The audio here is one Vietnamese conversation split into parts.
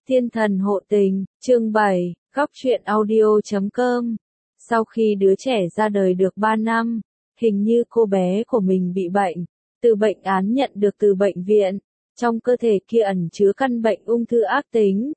Thiên thần hộ tình, chương 7, góc truyện audio.com. Sau khi đứa trẻ ra đời được 3 năm, hình như cô bé của mình bị bệnh, từ bệnh án nhận được từ bệnh viện, trong cơ thể kia ẩn chứa căn bệnh ung thư ác tính.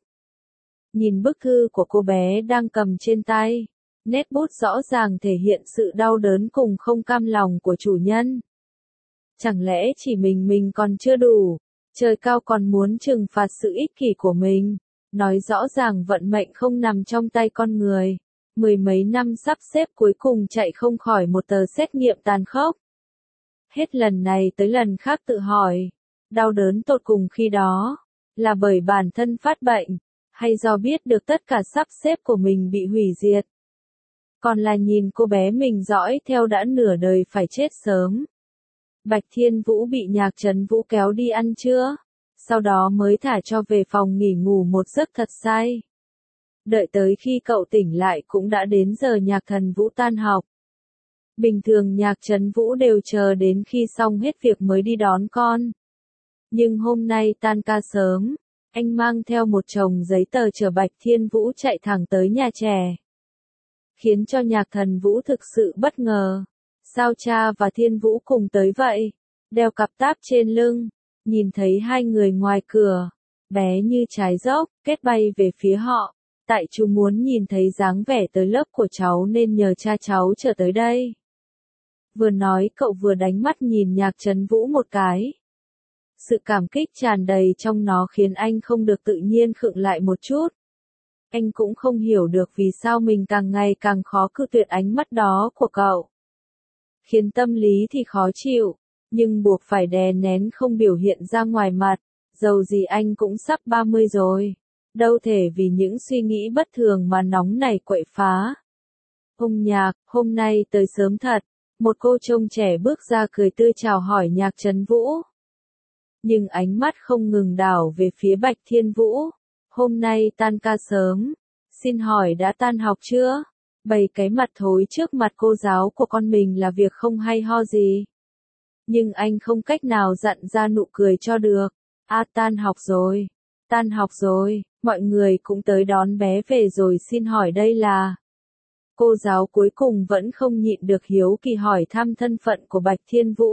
Nhìn bức thư của cô bé đang cầm trên tay, nét bút rõ ràng thể hiện sự đau đớn cùng không cam lòng của chủ nhân. Chẳng lẽ chỉ mình còn chưa đủ? Trời cao còn muốn trừng phạt sự ích kỷ của mình, nói rõ ràng vận mệnh không nằm trong tay con người. Mười mấy năm sắp xếp cuối cùng chạy không khỏi một tờ xét nghiệm tàn khốc. Hết lần này tới lần khác tự hỏi, đau đớn tột cùng khi đó, là bởi bản thân phát bệnh, hay do biết được tất cả sắp xếp của mình bị hủy diệt. Còn là nhìn cô bé mình dõi theo đã nửa đời phải chết sớm. Bạch Thiên Vũ bị Nhạc Trấn Vũ kéo đi ăn trưa, sau đó mới thả cho về phòng nghỉ ngủ một giấc thật say. Đợi tới khi cậu tỉnh lại cũng đã đến giờ Nhạc Thần Vũ tan học. Bình thường Nhạc Trấn Vũ đều chờ đến khi xong hết việc mới đi đón con. Nhưng hôm nay tan ca sớm, anh mang theo một chồng giấy tờ chở Bạch Thiên Vũ chạy thẳng tới nhà trẻ. Khiến cho Nhạc Thần Vũ thực sự bất ngờ. Sao cha và Thiên Vũ cùng tới vậy? Đeo cặp táp trên lưng, nhìn thấy hai người ngoài cửa, bé như trái dốc, kết bay về phía họ. Tại chú muốn nhìn thấy dáng vẻ tới lớp của cháu nên nhờ cha cháu trở tới đây. Vừa nói cậu vừa đánh mắt nhìn Nhạc Trấn Vũ một cái. Sự cảm kích tràn đầy trong nó khiến anh không được tự nhiên khựng lại một chút. Anh cũng không hiểu được vì sao mình càng ngày càng khó cự tuyệt ánh mắt đó của cậu. Khiến tâm lý thì khó chịu, nhưng buộc phải đè nén không biểu hiện ra ngoài mặt, dầu gì anh cũng sắp 30 rồi, đâu thể vì những suy nghĩ bất thường mà nóng nảy quậy phá. Ông Nhạc, hôm nay tới sớm thật, một cô trông trẻ bước ra cười tươi chào hỏi Nhạc Trấn Vũ. Nhưng ánh mắt không ngừng đảo về phía Bạch Thiên Vũ, hôm nay tan ca sớm, xin hỏi đã tan học chưa? Bày cái mặt thối trước mặt cô giáo của con mình là việc không hay ho gì. Nhưng anh không cách nào dặn ra nụ cười cho được. Tan học rồi, mọi người cũng tới đón bé về rồi xin hỏi đây là. Cô giáo cuối cùng vẫn không nhịn được hiếu kỳ hỏi thăm thân phận của Bạch Thiên Vũ.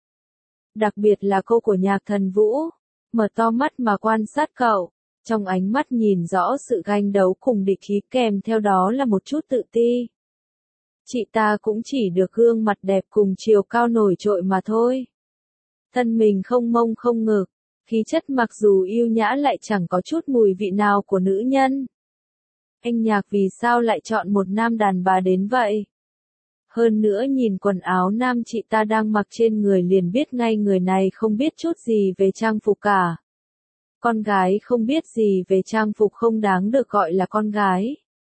Đặc biệt là cô của Nhạc Thần Vũ, mở to mắt mà quan sát cậu. Trong ánh mắt nhìn rõ sự ganh đấu cùng địch ý kèm theo đó là một chút tự ti. Chị ta cũng chỉ được gương mặt đẹp cùng chiều cao nổi trội mà thôi. Thân mình không mông không ngực, khí chất mặc dù yêu nhã lại chẳng có chút mùi vị nào của nữ nhân. Anh Nhạc vì sao lại chọn một nam đàn bà đến vậy? Hơn nữa nhìn quần áo nam chị ta đang mặc trên người liền biết ngay người này không biết chút gì về trang phục cả. Con gái không biết gì về trang phục không đáng được gọi là con gái.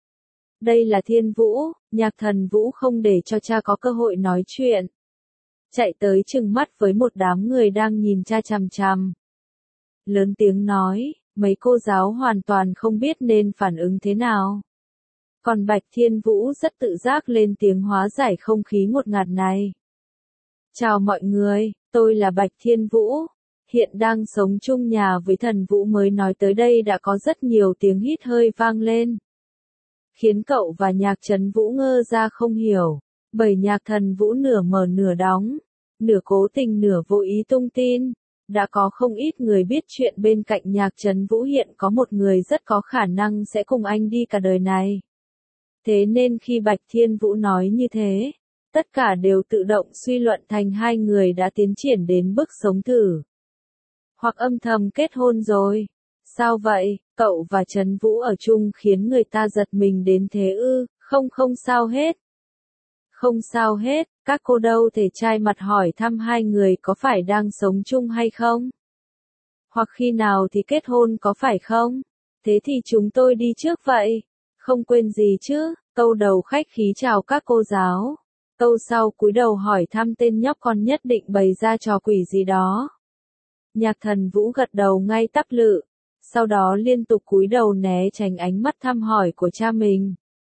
Đây là Thiên Vũ, Nhạc Thần Vũ không để cho cha có cơ hội nói chuyện. Chạy tới trừng mắt với một đám người đang nhìn cha chằm chằm. Lớn tiếng nói, mấy cô giáo hoàn toàn không biết nên phản ứng thế nào. Còn Bạch Thiên Vũ rất tự giác lên tiếng hóa giải không khí ngột ngạt này. Chào mọi người, tôi là Bạch Thiên Vũ. Hiện đang sống chung nhà với Thần Vũ mới nói tới đây đã có rất nhiều tiếng hít hơi vang lên. Khiến cậu và Nhạc Trấn Vũ ngơ ra không hiểu, bởi Nhạc Thần Vũ nửa mở nửa đóng, nửa cố tình nửa vô ý tung tin. Đã có không ít người biết chuyện bên cạnh Nhạc Trấn Vũ hiện có một người rất có khả năng sẽ cùng anh đi cả đời này. Thế nên khi Bạch Thiên Vũ nói như thế, tất cả đều tự động suy luận thành hai người đã tiến triển đến bước sống thử. Hoặc âm thầm kết hôn rồi. Sao vậy, cậu và Trấn Vũ ở chung khiến người ta giật mình đến thế ư? Không sao hết. Không sao hết, các cô đâu thể trai mặt hỏi thăm hai người có phải đang sống chung hay không? Hoặc khi nào thì kết hôn có phải không? Thế thì chúng tôi đi trước vậy. Không quên gì chứ, câu đầu khách khí chào các cô giáo. Câu sau cúi đầu hỏi thăm tên nhóc con nhất định bày ra trò quỷ gì đó. Nhạc Thần Vũ gật đầu ngay tắp lự, sau đó liên tục cúi đầu né tránh ánh mắt thăm hỏi của cha mình.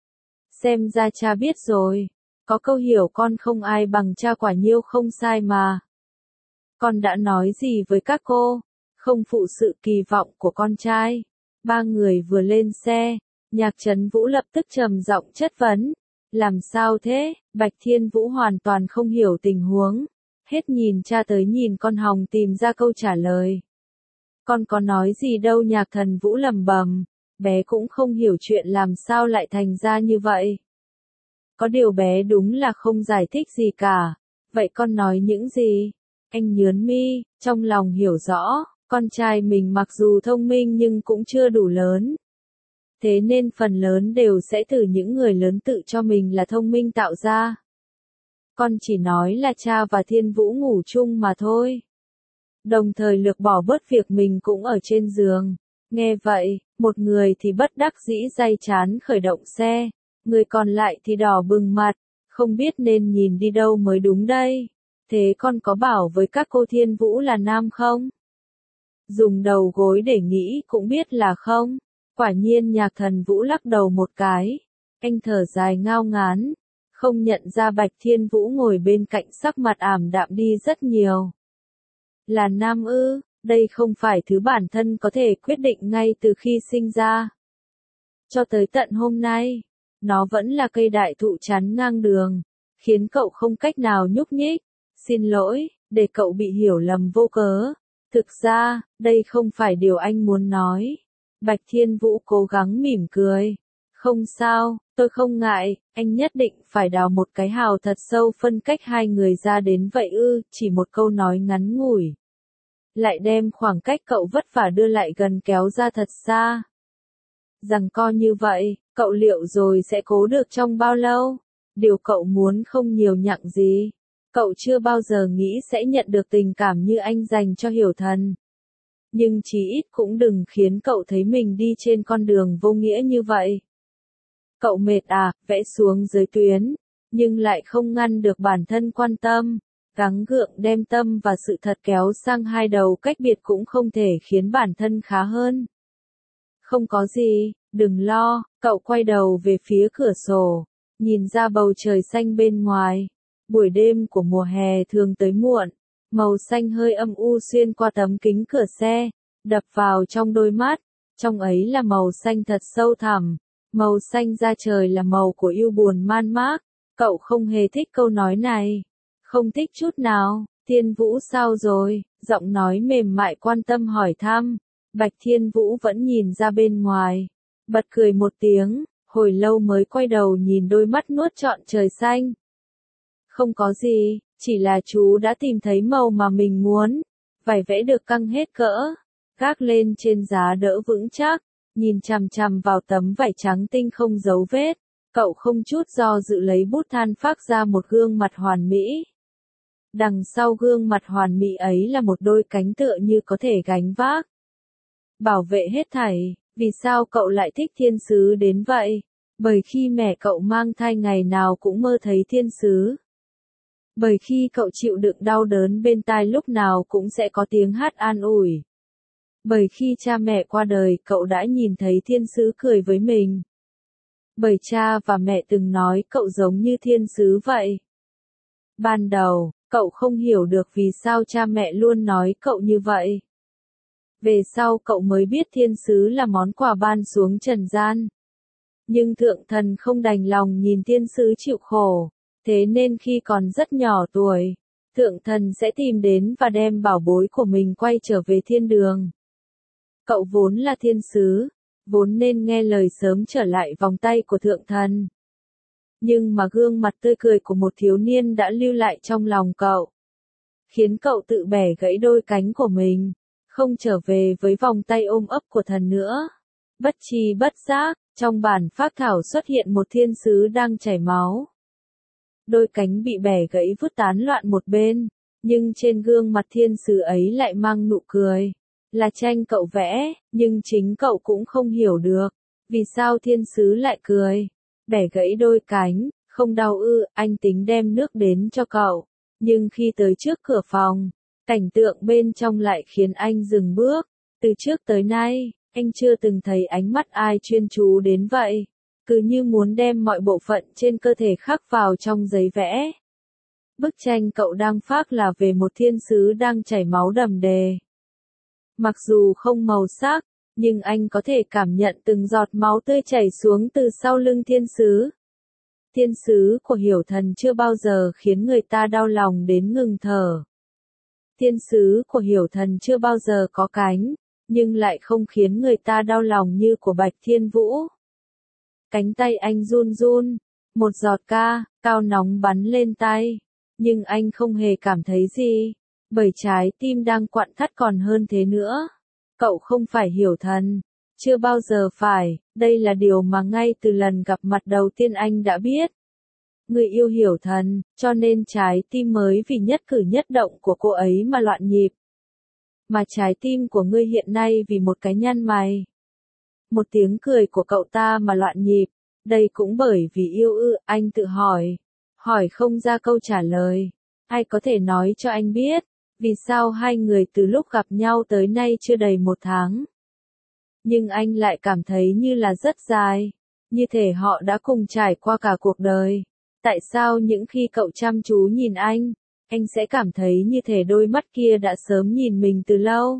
Xem ra cha biết rồi, có câu hiểu con không ai bằng cha quả nhiêu không sai mà. Con đã nói gì với các cô, không phụ sự kỳ vọng của con trai. Ba người vừa lên xe, Nhạc Trấn Vũ lập tức trầm giọng chất vấn. Làm sao thế? Bạch Thiên Vũ hoàn toàn không hiểu tình huống. Hết nhìn cha tới nhìn con hòng tìm ra câu trả lời. Con có nói gì đâu, Nhạc Thần Vũ lẩm bẩm. Bé cũng không hiểu chuyện làm sao lại thành ra như vậy. Có điều bé đúng là không giải thích gì cả. Vậy con nói những gì? Anh nhớn mi, trong lòng hiểu rõ, con trai mình mặc dù thông minh nhưng cũng chưa đủ lớn. Thế nên phần lớn đều sẽ từ những người lớn tự cho mình là thông minh tạo ra. Con chỉ nói là cha và Thiên Vũ ngủ chung mà thôi. Đồng thời lược bỏ bớt việc mình cũng ở trên giường. Nghe vậy, một người thì bất đắc dĩ day chán khởi động xe, người còn lại thì đỏ bừng mặt, không biết nên nhìn đi đâu mới đúng đây. Thế con có bảo với các cô Thiên Vũ là nam không? Dùng đầu gối để nghĩ cũng biết là không. Quả nhiên Nhạc Thần Vũ lắc đầu một cái. Anh thở dài ngao ngán, không nhận ra Bạch Thiên Vũ ngồi bên cạnh sắc mặt ảm đạm đi rất nhiều. Là nam ư? Đây không phải thứ bản thân có thể quyết định ngay từ khi sinh ra. Cho tới tận hôm nay, nó vẫn là cây đại thụ chắn ngang đường, khiến cậu không cách nào nhúc nhích. Xin lỗi, để cậu bị hiểu lầm vô cớ. Thực ra, đây không phải điều anh muốn nói. Bạch Thiên Vũ cố gắng mỉm cười. Không sao, tôi không ngại, anh nhất định phải đào một cái hào thật sâu phân cách hai người ra đến vậy ư, chỉ một câu nói ngắn ngủi. Lại đem khoảng cách cậu vất vả đưa lại gần kéo ra thật xa. Rằng co như vậy, cậu liệu rồi sẽ cố được trong bao lâu? Điều cậu muốn không nhiều nhặng gì. Cậu chưa bao giờ nghĩ sẽ nhận được tình cảm như anh dành cho Hiểu Thần. Nhưng chí ít cũng đừng khiến cậu thấy mình đi trên con đường vô nghĩa như vậy. Cậu mệt à, vẽ xuống dưới tuyến, nhưng lại không ngăn được bản thân quan tâm. Gắng gượng đem tâm và sự thật kéo sang hai đầu cách biệt cũng không thể khiến bản thân khá hơn. Không có gì, đừng lo, cậu quay đầu về phía cửa sổ, nhìn ra bầu trời xanh bên ngoài. Buổi đêm của mùa hè thường tới muộn, màu xanh hơi âm u xuyên qua tấm kính cửa xe, đập vào trong đôi mắt, trong ấy là màu xanh thật sâu thẳm, màu xanh da trời là màu của yêu buồn man mác. Cậu không hề thích câu nói này, không thích chút nào. Thiên Vũ sao rồi? Giọng nói mềm mại quan tâm hỏi thăm. Bạch Thiên Vũ vẫn nhìn ra bên ngoài, bật cười một tiếng, hồi lâu mới quay đầu nhìn đôi mắt nuốt trọn trời xanh. Không có gì, chỉ là chú đã tìm thấy màu mà mình muốn. Vải vẽ được căng hết cỡ, gác lên trên giá đỡ vững chắc, nhìn chằm chằm vào tấm vải trắng tinh không dấu vết. Cậu không chút do dự lấy bút than phác ra một gương mặt hoàn mỹ. Đằng sau gương mặt hoàn mỹ ấy là một đôi cánh tựa như có thể gánh vác, bảo vệ hết thảy. Vì sao cậu lại thích thiên sứ đến vậy? Bởi khi mẹ cậu mang thai ngày nào cũng mơ thấy thiên sứ. Bởi khi cậu chịu đựng đau đớn bên tai lúc nào cũng sẽ có tiếng hát an ủi. Bởi khi cha mẹ qua đời cậu đã nhìn thấy thiên sứ cười với mình. Bởi cha và mẹ từng nói cậu giống như thiên sứ vậy. Ban đầu, cậu không hiểu được vì sao cha mẹ luôn nói cậu như vậy. Về sau cậu mới biết thiên sứ là món quà ban xuống trần gian. Nhưng thượng thần không đành lòng nhìn thiên sứ chịu khổ. Thế nên khi còn rất nhỏ tuổi, thượng thần sẽ tìm đến và đem bảo bối của mình quay trở về thiên đường. Cậu vốn là thiên sứ, vốn nên nghe lời sớm trở lại vòng tay của thượng thần. Nhưng mà gương mặt tươi cười của một thiếu niên đã lưu lại trong lòng cậu, khiến cậu tự bẻ gãy đôi cánh của mình, không trở về với vòng tay ôm ấp của thần nữa. Bất tri bất giác, trong bản phác thảo xuất hiện một thiên sứ đang chảy máu. Đôi cánh bị bẻ gãy vứt tán loạn một bên, nhưng trên gương mặt thiên sứ ấy lại mang nụ cười. Là tranh cậu vẽ, nhưng chính cậu cũng không hiểu được, vì sao thiên sứ lại cười. Bẻ gãy đôi cánh, không đau ư? Anh tính đem nước đến cho cậu, nhưng khi tới trước cửa phòng, cảnh tượng bên trong lại khiến anh dừng bước. Từ trước tới nay, anh chưa từng thấy ánh mắt ai chuyên chú đến vậy, cứ như muốn đem mọi bộ phận trên cơ thể khắc vào trong giấy vẽ. Bức tranh cậu đang phác là về một thiên sứ đang chảy máu đầm đìa. Mặc dù không màu sắc, nhưng anh có thể cảm nhận từng giọt máu tươi chảy xuống từ sau lưng thiên sứ. Thiên sứ của Hiểu Thần chưa bao giờ khiến người ta đau lòng đến ngừng thở. Thiên sứ của Hiểu Thần chưa bao giờ có cánh, nhưng lại không khiến người ta đau lòng như của Bạch Thiên Vũ. Cánh tay anh run run, một giọt cao nóng bắn lên tay, nhưng anh không hề cảm thấy gì, bởi trái tim đang quặn thắt còn hơn thế nữa. Cậu không phải Hiểu Thần, chưa bao giờ phải, đây là điều mà ngay từ lần gặp mặt đầu tiên anh đã biết. Người yêu Hiểu Thần, cho nên trái tim mới vì nhất cử nhất động của cô ấy mà loạn nhịp. Mà trái tim của ngươi hiện nay vì một cái nhăn mày, một tiếng cười của cậu ta mà loạn nhịp, đây cũng bởi vì yêu ư, anh tự hỏi không ra câu trả lời. Ai có thể nói cho anh biết, vì sao hai người từ lúc gặp nhau tới nay chưa đầy 1 tháng. Nhưng anh lại cảm thấy như là rất dài, như thể họ đã cùng trải qua cả cuộc đời. Tại sao những khi cậu chăm chú nhìn anh sẽ cảm thấy như thể đôi mắt kia đã sớm nhìn mình từ lâu?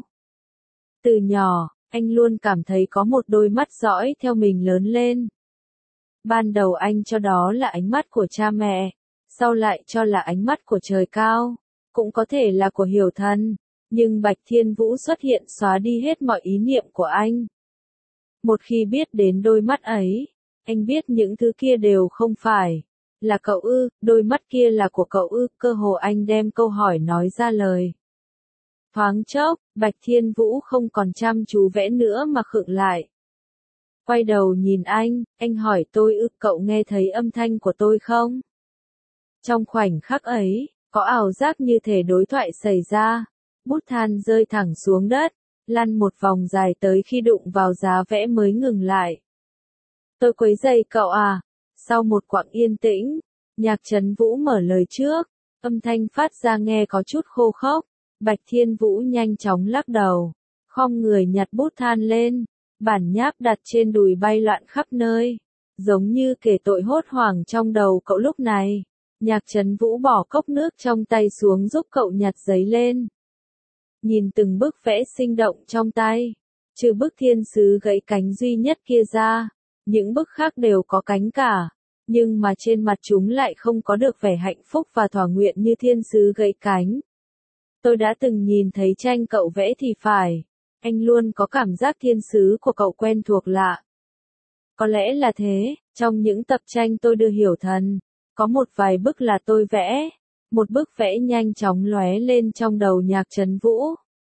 Từ nhỏ, anh luôn cảm thấy có một đôi mắt dõi theo mình lớn lên. Ban đầu anh cho đó là ánh mắt của cha mẹ, sau lại cho là ánh mắt của trời cao, cũng có thể là của Hiểu Thần, nhưng Bạch Thiên Vũ xuất hiện xóa đi hết mọi ý niệm của anh. Một khi biết đến đôi mắt ấy, anh biết những thứ kia đều không phải là cậu ư, đôi mắt kia là của cậu ư, cơ hồ anh đem câu hỏi nói ra lời. Thoáng chốc, Bạch Thiên Vũ không còn chăm chú vẽ nữa mà khựng lại. Quay đầu nhìn anh hỏi tôi ư, cậu nghe thấy âm thanh của tôi không? Trong khoảnh khắc ấy, có ảo giác như thể đối thoại xảy ra, bút than rơi thẳng xuống đất, lăn một vòng dài tới khi đụng vào giá vẽ mới ngừng lại. Tôi quấy rầy cậu à? Sau một quãng yên tĩnh, Nhạc Trấn Vũ mở lời trước, âm thanh phát ra nghe có chút khô khốc. Bạch Thiên Vũ nhanh chóng lắc đầu, khom người nhặt bút than lên, bản nháp đặt trên đùi bay loạn khắp nơi, giống như kể tội hốt hoảng trong đầu cậu lúc này. Nhạc Trấn Vũ bỏ cốc nước trong tay xuống giúp cậu nhặt giấy lên. Nhìn từng bức vẽ sinh động trong tay, trừ bức thiên sứ gãy cánh duy nhất kia ra, những bức khác đều có cánh cả, nhưng mà trên mặt chúng lại không có được vẻ hạnh phúc và thỏa nguyện như thiên sứ gãy cánh. Tôi đã từng nhìn thấy tranh cậu vẽ thì phải, anh luôn có cảm giác thiên sứ của cậu quen thuộc lạ. Có lẽ là thế, trong những tập tranh tôi đưa Hiểu Thần, có một vài bức là tôi vẽ, một bức vẽ nhanh chóng lóe lên trong đầu Nhạc Trấn Vũ.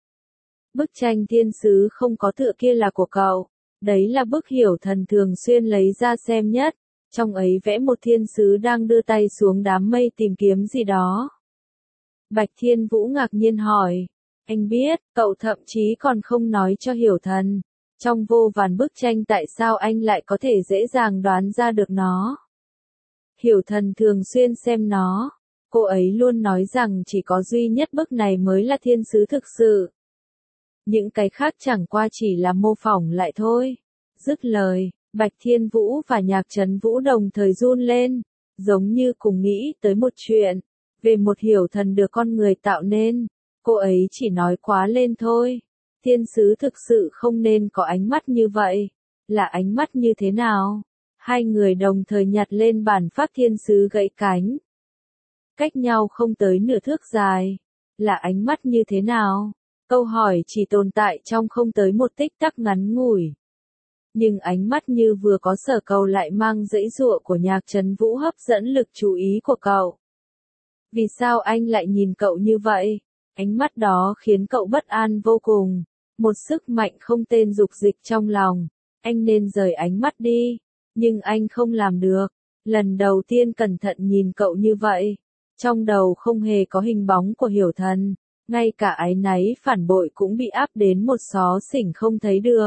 Bức tranh thiên sứ không có tựa kia là của cậu, đấy là bức Hiểu Thần thường xuyên lấy ra xem nhất, trong ấy vẽ một thiên sứ đang đưa tay xuống đám mây tìm kiếm gì đó. Bạch Thiên Vũ ngạc nhiên hỏi, anh biết, cậu thậm chí còn không nói cho Hiểu Thần, trong vô vàn bức tranh tại sao anh lại có thể dễ dàng đoán ra được nó. Hiểu Thần thường xuyên xem nó, cô ấy luôn nói rằng chỉ có duy nhất bức này mới là thiên sứ thực sự. Những cái khác chẳng qua chỉ là mô phỏng lại thôi. Dứt lời, Bạch Thiên Vũ và Nhạc Trấn Vũ đồng thời run lên, giống như cùng nghĩ tới một chuyện, về một Hiểu Thần được con người tạo nên. Cô ấy chỉ nói quá lên thôi. Thiên sứ thực sự không nên có ánh mắt như vậy. Là ánh mắt như thế nào? Hai người đồng thời nhặt lên bản phác thiên sứ gãy cánh. Cách nhau không tới nửa thước dài. Là ánh mắt như thế nào? Câu hỏi chỉ tồn tại trong không tới một tích tắc ngắn ngủi. Nhưng ánh mắt như vừa có sở cầu lại mang dãy dụa của Nhạc Trấn Vũ hấp dẫn lực chú ý của cậu. Vì sao anh lại nhìn cậu như vậy? Ánh mắt đó khiến cậu bất an vô cùng. Một sức mạnh không tên dục dịch trong lòng. Anh nên rời ánh mắt đi. Nhưng anh không làm được. Lần đầu tiên cẩn thận nhìn cậu như vậy. Trong đầu không hề có hình bóng của Hiểu Thần. Ngay cả áy náy phản bội cũng bị áp đến một xó xỉnh không thấy được.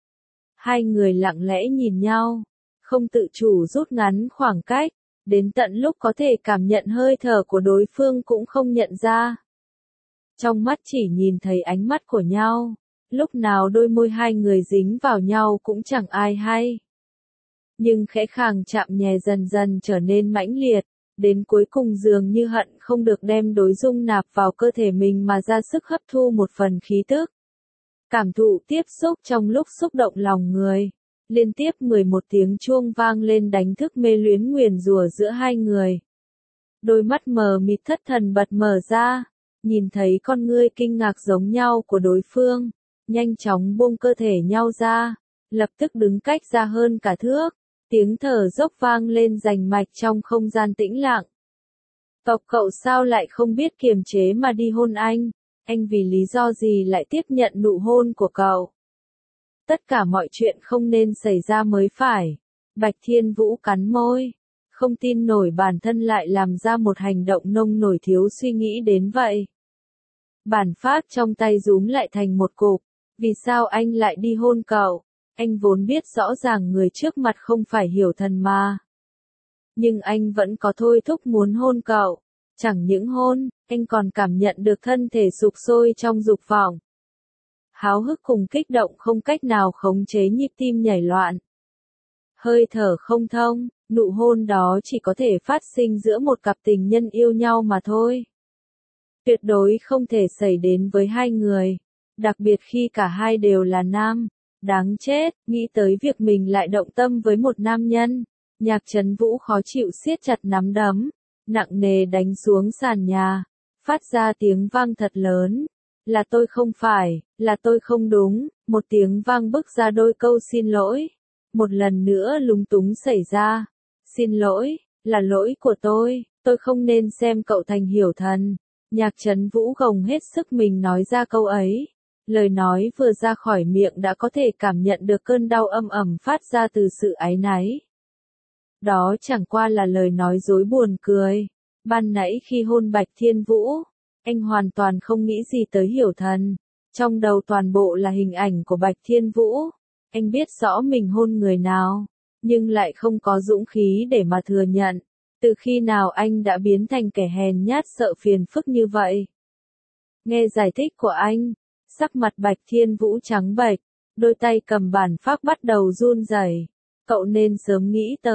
Hai người lặng lẽ nhìn nhau. Không tự chủ rút ngắn khoảng cách. Đến tận lúc có thể cảm nhận hơi thở của đối phương cũng không nhận ra. Trong mắt chỉ nhìn thấy ánh mắt của nhau. Lúc nào đôi môi hai người dính vào nhau cũng chẳng ai hay. Nhưng khẽ khàng chạm nhẹ dần dần trở nên mãnh liệt. Đến cuối cùng dường như hận không được đem đối dung nạp vào cơ thể mình mà ra sức hấp thu một phần khí tức. Cảm thụ tiếp xúc trong lúc xúc động lòng người. Liên tiếp 11 tiếng chuông vang lên đánh thức mê luyến nguyền rủa giữa hai người. Đôi mắt mờ mịt thất thần bật mở ra, nhìn thấy con ngươi kinh ngạc giống nhau của đối phương, nhanh chóng buông cơ thể nhau ra, lập tức đứng cách ra hơn cả thước, tiếng thở dốc vang lên rành mạch trong không gian tĩnh lặng. Cậu sao lại không biết kiềm chế mà đi hôn anh vì lý do gì lại tiếp nhận nụ hôn của cậu? Tất cả mọi chuyện không nên xảy ra mới phải. Bạch Thiên Vũ cắn môi, không tin nổi bản thân lại làm ra một hành động nông nổi thiếu suy nghĩ đến vậy. Bản phát trong tay rúm lại thành một cục, vì sao anh lại đi hôn cậu? Anh vốn biết rõ ràng người trước mặt không phải Hiểu Thần mà. Nhưng anh vẫn có thôi thúc muốn hôn cậu. Chẳng những hôn, anh còn cảm nhận được thân thể sục sôi trong dục vọng. Háo hức cùng kích động không cách nào khống chế nhịp tim nhảy loạn. Hơi thở không thông, nụ hôn đó chỉ có thể phát sinh giữa một cặp tình nhân yêu nhau mà thôi. Tuyệt đối không thể xảy đến với hai người, đặc biệt khi cả hai đều là nam. Đáng chết, nghĩ tới việc mình lại động tâm với một nam nhân. Nhạc Trấn Vũ khó chịu siết chặt nắm đấm, nặng nề đánh xuống sàn nhà, phát ra tiếng vang thật lớn. Là tôi không phải, là tôi không đúng, một tiếng vang bức ra đôi câu xin lỗi. Một lần nữa lúng túng xảy ra. Xin lỗi, là lỗi của tôi không nên xem cậu thành Hiểu Thần. Nhạc Trấn Vũ gồng hết sức mình nói ra câu ấy. Lời nói vừa ra khỏi miệng đã có thể cảm nhận được cơn đau âm ầm phát ra từ sự áy náy. Đó chẳng qua là lời nói dối buồn cười. Ban nãy khi hôn Bạch Thiên Vũ, anh hoàn toàn không nghĩ gì tới Hiểu Thần. Trong đầu toàn bộ là hình ảnh của Bạch Thiên Vũ. Anh biết rõ mình hôn người nào, nhưng lại không có dũng khí để mà thừa nhận. Từ khi nào anh đã biến thành kẻ hèn nhát sợ phiền phức như vậy? Nghe giải thích của anh, sắc mặt Bạch Thiên Vũ trắng bệch, đôi tay cầm bản phác bắt đầu run rẩy. Cậu nên sớm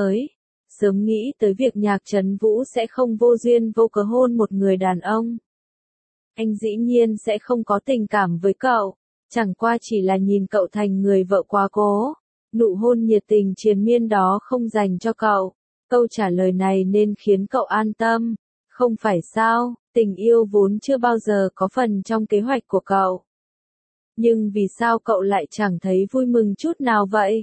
nghĩ tới việc Nhạc Trấn Vũ sẽ không vô duyên vô cớ hôn một người đàn ông. Anh dĩ nhiên sẽ không có tình cảm với cậu, chẳng qua chỉ là nhìn cậu thành người vợ quá cố. Nụ hôn nhiệt tình triền miên đó không dành cho cậu. Câu trả lời này nên khiến cậu an tâm. Không phải sao, tình yêu vốn chưa bao giờ có phần trong kế hoạch của cậu. Nhưng vì sao cậu lại chẳng thấy vui mừng chút nào vậy?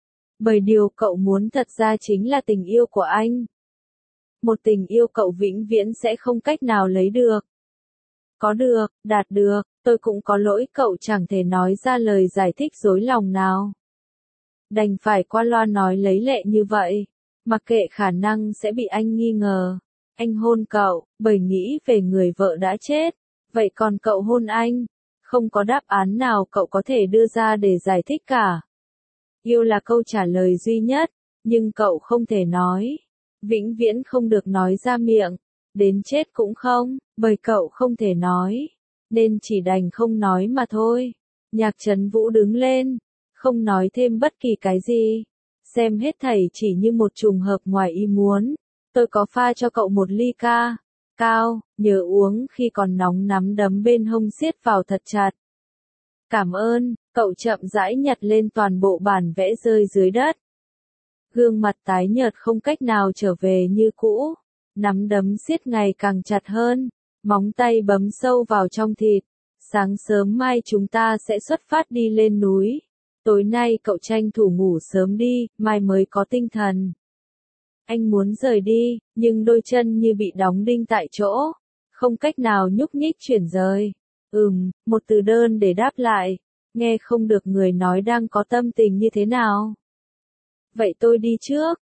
Bởi điều cậu muốn thật ra chính là tình yêu của anh. Một tình yêu cậu vĩnh viễn sẽ không cách nào lấy được. Có được, đạt được, tôi cũng có lỗi cậu chẳng thể nói ra lời giải thích dối lòng nào. Đành phải qua loa nói lấy lệ như vậy, mặc kệ khả năng sẽ bị anh nghi ngờ. Anh hôn cậu, bởi nghĩ về người vợ đã chết. Vậy còn cậu hôn anh? Không có đáp án nào cậu có thể đưa ra để giải thích cả. Yêu là câu trả lời duy nhất, nhưng cậu không thể nói. Vĩnh viễn không được nói ra miệng. Đến chết cũng không, bởi cậu không thể nói. Nên chỉ đành không nói mà thôi. Nhạc Trấn Vũ đứng lên, không nói thêm bất kỳ cái gì. Xem hết thảy chỉ như một trùng hợp ngoài ý muốn. Tôi có pha cho cậu một ly ca cao, nhớ uống khi còn nóng, nắm đấm bên hông siết vào thật chặt. Cảm ơn, cậu chậm rãi nhặt lên toàn bộ bản vẽ rơi dưới đất. Gương mặt tái nhợt không cách nào trở về như cũ, nắm đấm siết ngày càng chặt hơn, móng tay bấm sâu vào trong thịt. Sáng sớm mai chúng ta sẽ xuất phát đi lên núi. Tối nay cậu tranh thủ ngủ sớm đi, mai mới có tinh thần. Anh muốn rời đi, nhưng đôi chân như bị đóng đinh tại chỗ, không cách nào nhúc nhích chuyển rời. Một từ đơn để đáp lại, nghe không được người nói đang có tâm tình như thế nào. Vậy tôi đi trước,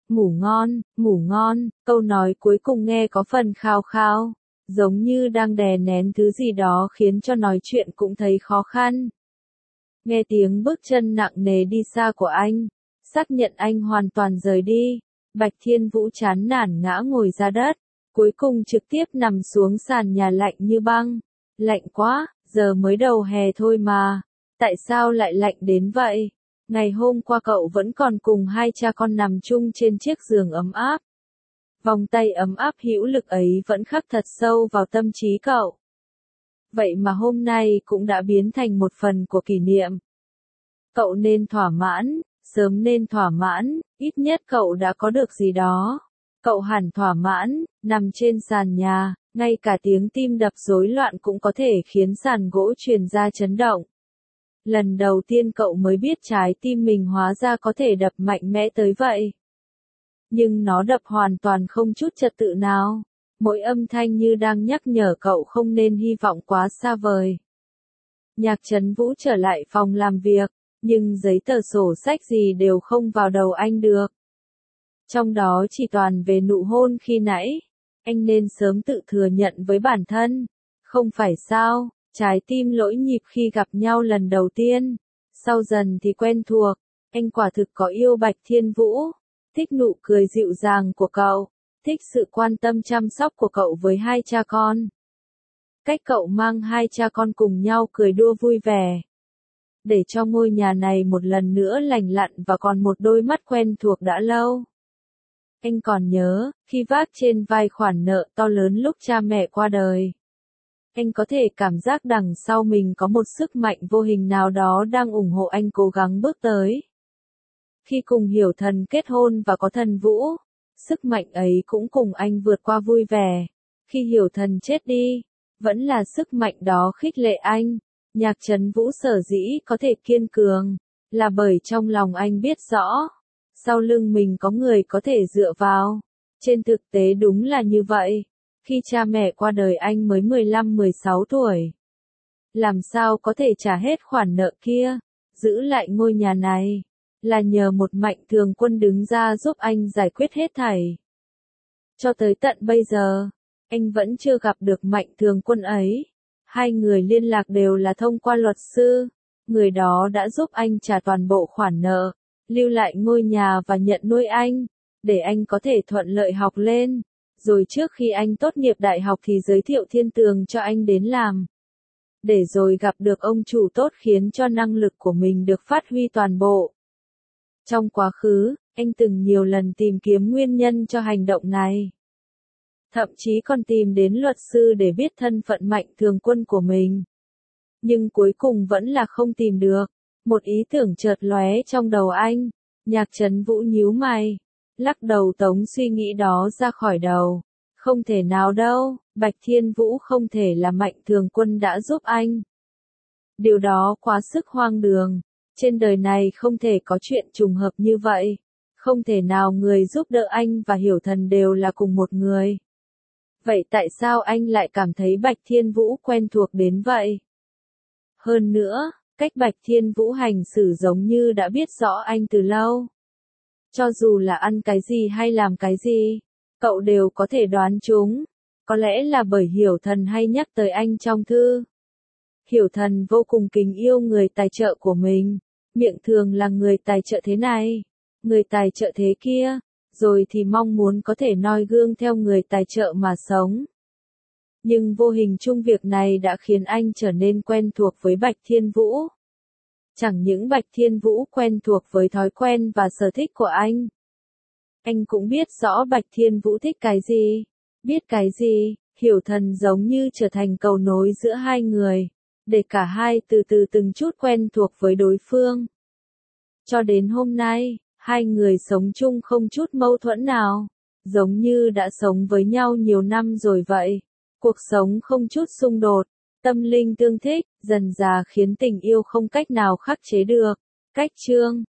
ngủ ngon, câu nói cuối cùng nghe có phần khao khao, giống như đang đè nén thứ gì đó khiến cho nói chuyện cũng thấy khó khăn. Nghe tiếng bước chân nặng nề đi xa của anh, xác nhận anh hoàn toàn rời đi, Bạch Thiên Vũ chán nản ngã ngồi ra đất, cuối cùng trực tiếp nằm xuống sàn nhà lạnh như băng. Lạnh quá, giờ mới đầu hè thôi mà, tại sao lại lạnh đến vậy? Ngày hôm qua cậu vẫn còn cùng hai cha con nằm chung trên chiếc giường ấm áp. Vòng tay ấm áp hữu lực ấy vẫn khắc thật sâu vào tâm trí cậu. vậy mà hôm nay cũng đã biến thành một phần của kỷ niệm. Cậu nên thỏa mãn, sớm nên thỏa mãn, ít nhất cậu đã có được gì đó. Cậu hẳn thỏa mãn, nằm trên sàn nhà, ngay cả tiếng tim đập rối loạn cũng có thể khiến sàn gỗ truyền ra chấn động. Lần đầu tiên cậu mới biết trái tim mình hóa ra có thể đập mạnh mẽ tới vậy. Nhưng nó đập hoàn toàn không chút trật tự nào. Mỗi âm thanh như đang nhắc nhở cậu không nên hy vọng quá xa vời. Nhạc Trấn Vũ trở lại phòng làm việc, nhưng giấy tờ sổ sách gì đều không vào đầu anh được. Trong đó chỉ toàn về nụ hôn khi nãy. Anh nên sớm tự thừa nhận với bản thân. Không phải sao, trái tim lỗi nhịp khi gặp nhau lần đầu tiên. Sau dần thì quen thuộc, anh quả thực có yêu Bạch Thiên Vũ. Thích nụ cười dịu dàng của cậu, thích sự quan tâm chăm sóc của cậu với hai cha con. Cách cậu mang hai cha con cùng nhau cười đùa vui vẻ. Để cho ngôi nhà này một lần nữa lành lặn và còn một đôi mắt quen thuộc đã lâu. Anh còn nhớ, khi vác trên vai khoản nợ to lớn lúc cha mẹ qua đời. Anh có thể cảm giác đằng sau mình có một sức mạnh vô hình nào đó đang ủng hộ anh cố gắng bước tới. Khi cùng Hiểu Thần kết hôn và có Thần Vũ, sức mạnh ấy cũng cùng anh vượt qua vui vẻ. Khi Hiểu Thần chết đi, vẫn là sức mạnh đó khích lệ anh. Nhạc Trấn Vũ sở dĩ có thể kiên cường, là bởi trong lòng anh biết rõ, sau lưng mình có người có thể dựa vào. Trên thực tế đúng là như vậy. Khi cha mẹ qua đời anh mới 15-16 tuổi. Làm sao có thể trả hết khoản nợ kia, giữ lại ngôi nhà này, là nhờ một Mạnh Thường Quân đứng ra giúp anh giải quyết hết thảy. Cho tới tận bây giờ, anh vẫn chưa gặp được Mạnh Thường Quân ấy. Hai người liên lạc đều là thông qua luật sư. Người đó đã giúp anh trả toàn bộ khoản nợ, lưu lại ngôi nhà và nhận nuôi anh, để anh có thể thuận lợi học lên. Rồi trước khi anh tốt nghiệp đại học thì giới thiệu Thiên Tường cho anh đến làm. Để rồi gặp được ông chủ tốt khiến cho năng lực của mình được phát huy toàn bộ. Trong quá khứ, anh từng nhiều lần tìm kiếm nguyên nhân cho hành động này. Thậm chí còn tìm đến luật sư để biết thân phận Mạnh Thường Quân của mình. Nhưng cuối cùng vẫn là không tìm được. Một ý tưởng chợt lóe trong đầu anh. Nhạc Trấn Vũ nhíu mày, lắc đầu tống suy nghĩ đó ra khỏi đầu. Không thể nào đâu, Bạch Thiên Vũ không thể là Mạnh Thường Quân đã giúp anh. Điều đó quá sức hoang đường. Trên đời này không thể có chuyện trùng hợp như vậy. Không thể nào người giúp đỡ anh và Hiểu Thần đều là cùng một người. Vậy tại sao anh lại cảm thấy Bạch Thiên Vũ quen thuộc đến vậy? Hơn nữa, cách Bạch Thiên Vũ hành xử giống như đã biết rõ anh từ lâu. Cho dù là ăn cái gì hay làm cái gì, cậu đều có thể đoán chúng. Có lẽ là bởi Hiểu Thần hay nhắc tới anh trong thư. Hiểu Thần vô cùng kính yêu người tài trợ của mình. Miệng thường là người tài trợ thế này, người tài trợ thế kia, rồi thì mong muốn có thể noi gương theo người tài trợ mà sống. Nhưng vô hình chung việc này đã khiến anh trở nên quen thuộc với Bạch Thiên Vũ. Chẳng những Bạch Thiên Vũ quen thuộc với thói quen và sở thích của anh cũng biết rõ Bạch Thiên Vũ thích cái gì, biết cái gì. Hiểu Thần giống như trở thành cầu nối giữa hai người, để cả hai từ từ từng chút quen thuộc với đối phương. Cho đến hôm nay, hai người sống chung không chút mâu thuẫn nào, giống như đã sống với nhau nhiều năm rồi vậy. Cuộc sống không chút xung đột, tâm linh tương thích, dần dà khiến tình yêu không cách nào khắc chế được. Cách chương